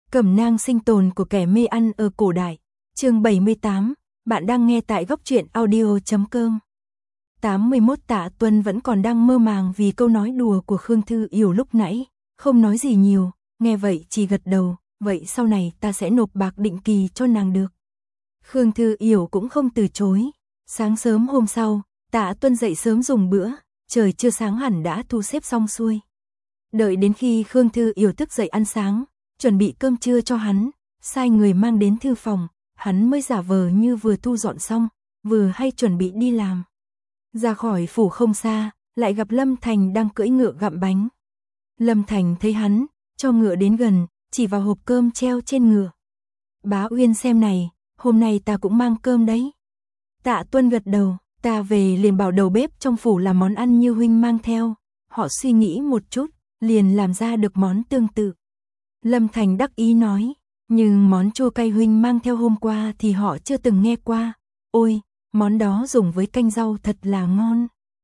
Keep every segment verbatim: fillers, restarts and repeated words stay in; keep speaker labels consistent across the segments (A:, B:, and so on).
A: Cẩm nang sinh tồn của kẻ mê ăn ở cổ đại. Chương bảy mươi tám, bạn đang nghe tại góc truyện audio chấm com. tám mươi mốt Tạ Tuân vẫn còn đang mơ màng vì câu nói đùa của Khương Thư Yểu lúc nãy, không nói gì nhiều, nghe vậy chỉ gật đầu, vậy sau này ta sẽ nộp bạc định kỳ cho nàng được. Khương Thư Yểu cũng không từ chối. Sáng sớm hôm sau, Tạ Tuân dậy sớm dùng bữa, trời chưa sáng hẳn đã thu xếp xong xuôi. Đợi đến khi Khương Thư Yểu thức dậy ăn sáng, chuẩn bị cơm trưa cho hắn, sai người mang đến thư phòng, hắn mới giả vờ như vừa thu dọn xong, vừa hay chuẩn bị đi làm. Ra khỏi phủ không xa, lại gặp Lâm Thành đang cưỡi ngựa gặm bánh. Lâm Thành thấy hắn, cho ngựa đến gần, chỉ vào hộp cơm treo trên ngựa. Bá Uyên xem này, hôm nay ta cũng mang cơm đấy. Tạ Tuân gật đầu, ta về liền bảo đầu bếp trong phủ làm món ăn như huynh mang theo. Họ suy nghĩ một chút, liền làm ra được món tương tự. Lâm Thành đắc ý nói, nhưng món chua cay huynh mang theo hôm qua thì họ chưa từng nghe qua. Ôi, món đó dùng với canh rau thật là ngon.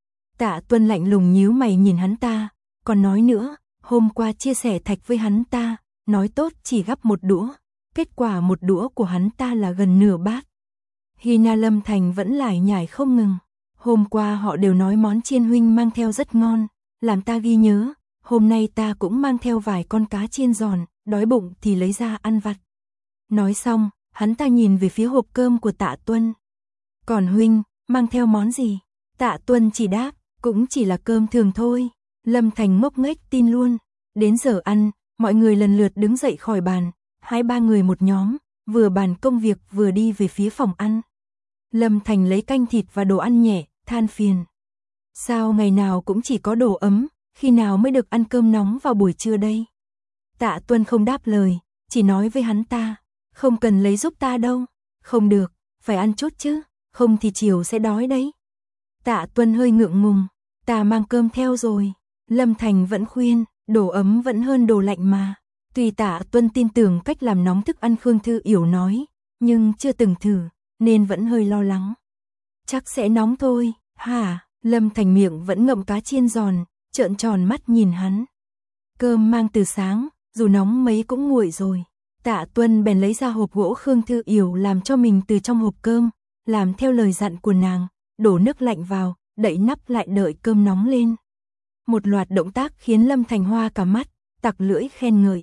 A: Tạ Tuân lạnh lùng nhíu mày nhìn hắn ta, còn nói nữa, hôm qua chia sẻ thạch với hắn ta, nói tốt chỉ gắp một đũa, kết quả một đũa của hắn ta là gần nửa bát. Hina Lâm Thành vẫn lải nhải không ngừng, hôm qua họ đều nói món chiên huynh mang theo rất ngon, làm ta ghi nhớ, hôm nay ta cũng mang theo vài con cá chiên giòn, đói bụng thì lấy ra ăn vặt. Nói xong, hắn ta nhìn về phía hộp cơm của Tạ Tuân. Còn huynh, mang theo món gì? Tạ Tuân chỉ đáp, cũng chỉ là cơm thường thôi. Lâm Thành ngốc nghếch tin luôn. Đến giờ ăn, mọi người lần lượt đứng dậy khỏi bàn, hai ba người một nhóm, vừa bàn công việc vừa đi về phía phòng ăn. Lâm Thành lấy canh thịt và đồ ăn nhẹ, than phiền. Sao ngày nào cũng chỉ có đồ ấm, khi nào mới được ăn cơm nóng vào buổi trưa đây? Tạ Tuân không đáp lời, chỉ nói với hắn ta, không cần lấy giúp ta đâu. Không được, phải ăn chút chứ, không thì chiều sẽ đói đấy. Tạ Tuân hơi ngượng ngùng, ta mang cơm theo rồi. Lâm Thành vẫn khuyên, đồ ấm vẫn hơn đồ lạnh mà. Tuy Tạ Tuân tin tưởng cách làm nóng thức ăn Khương Thư Yểu nói, nhưng chưa từng thử, nên vẫn hơi lo lắng. Chắc sẽ nóng thôi, hả? Lâm Thành miệng vẫn ngậm cá chiên giòn, trợn tròn mắt nhìn hắn. Cơm mang từ sáng, dù nóng mấy cũng nguội rồi. Tạ Tuân bèn lấy ra hộp gỗ Khương Thư Yểu làm cho mình từ trong hộp cơm, làm theo lời dặn của nàng, đổ nước lạnh vào, đậy nắp lại đợi cơm nóng lên. Một loạt động tác khiến Lâm Thành hoa cả mắt, tặc lưỡi khen ngợi.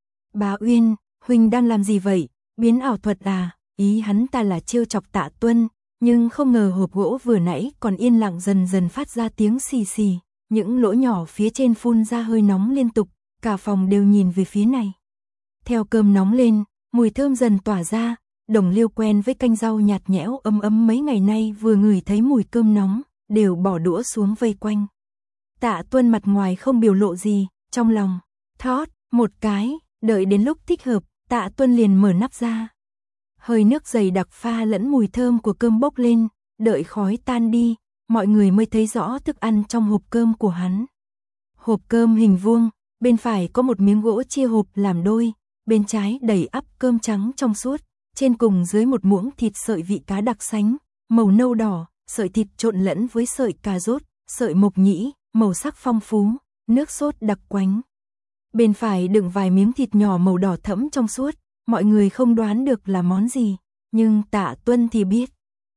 A: Bá Uyên, huynh đang làm gì vậy? Biến ảo thuật à? Ý hắn ta là trêu chọc Tạ Tuân, nhưng không ngờ hộp gỗ vừa nãy còn yên lặng dần dần phát ra tiếng xì xì, những lỗ nhỏ phía trên phun ra hơi nóng liên tục, cả phòng đều nhìn về phía này. Theo cơm nóng lên, mùi thơm dần tỏa ra, Đồng Liêu quen với canh rau nhạt nhẽo ấm ấm mấy ngày nay vừa ngửi thấy mùi cơm nóng, đều bỏ đũa xuống vây quanh. Tạ Tuân mặt ngoài không biểu lộ gì, trong lòng thót một cái, đợi đến lúc thích hợp, Tạ Tuân liền mở nắp ra. Hơi nước dày đặc pha lẫn mùi thơm của cơm bốc lên, đợi khói tan đi, mọi người mới thấy rõ thức ăn trong hộp cơm của hắn. Hộp cơm hình vuông, bên phải có một miếng gỗ chia hộp làm đôi, bên trái đầy ắp cơm trắng trong suốt, trên cùng dưới một muỗng thịt sợi vị cá đặc sánh, màu nâu đỏ, sợi thịt trộn lẫn với sợi cà rốt, sợi mộc nhĩ, màu sắc phong phú, nước sốt đặc quánh. Bên phải đựng vài miếng thịt nhỏ màu đỏ thẫm trong suốt, mọi người không đoán được là món gì, nhưng Tạ Tuân thì biết.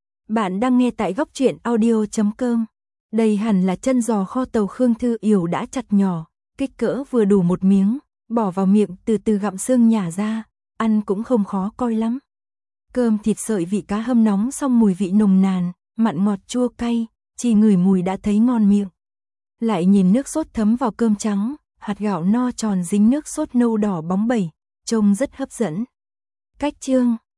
A: Bạn đang nghe tại góc truyện audio chấm com. Đây hẳn là chân giò kho tàu Khương Thư Yểu đã chặt nhỏ, kích cỡ vừa đủ một miếng, bỏ vào miệng từ từ gặm xương nhả ra, ăn cũng không khó coi lắm. Cơm thịt sợi vị cá hâm nóng xong mùi vị nồng nàn, mặn ngọt chua cay, chỉ ngửi mùi đã thấy ngon miệng. Lại nhìn nước sốt thấm vào cơm trắng, hạt gạo no tròn dính nước sốt nâu đỏ bóng bẩy, trông rất hấp dẫn. Cách chương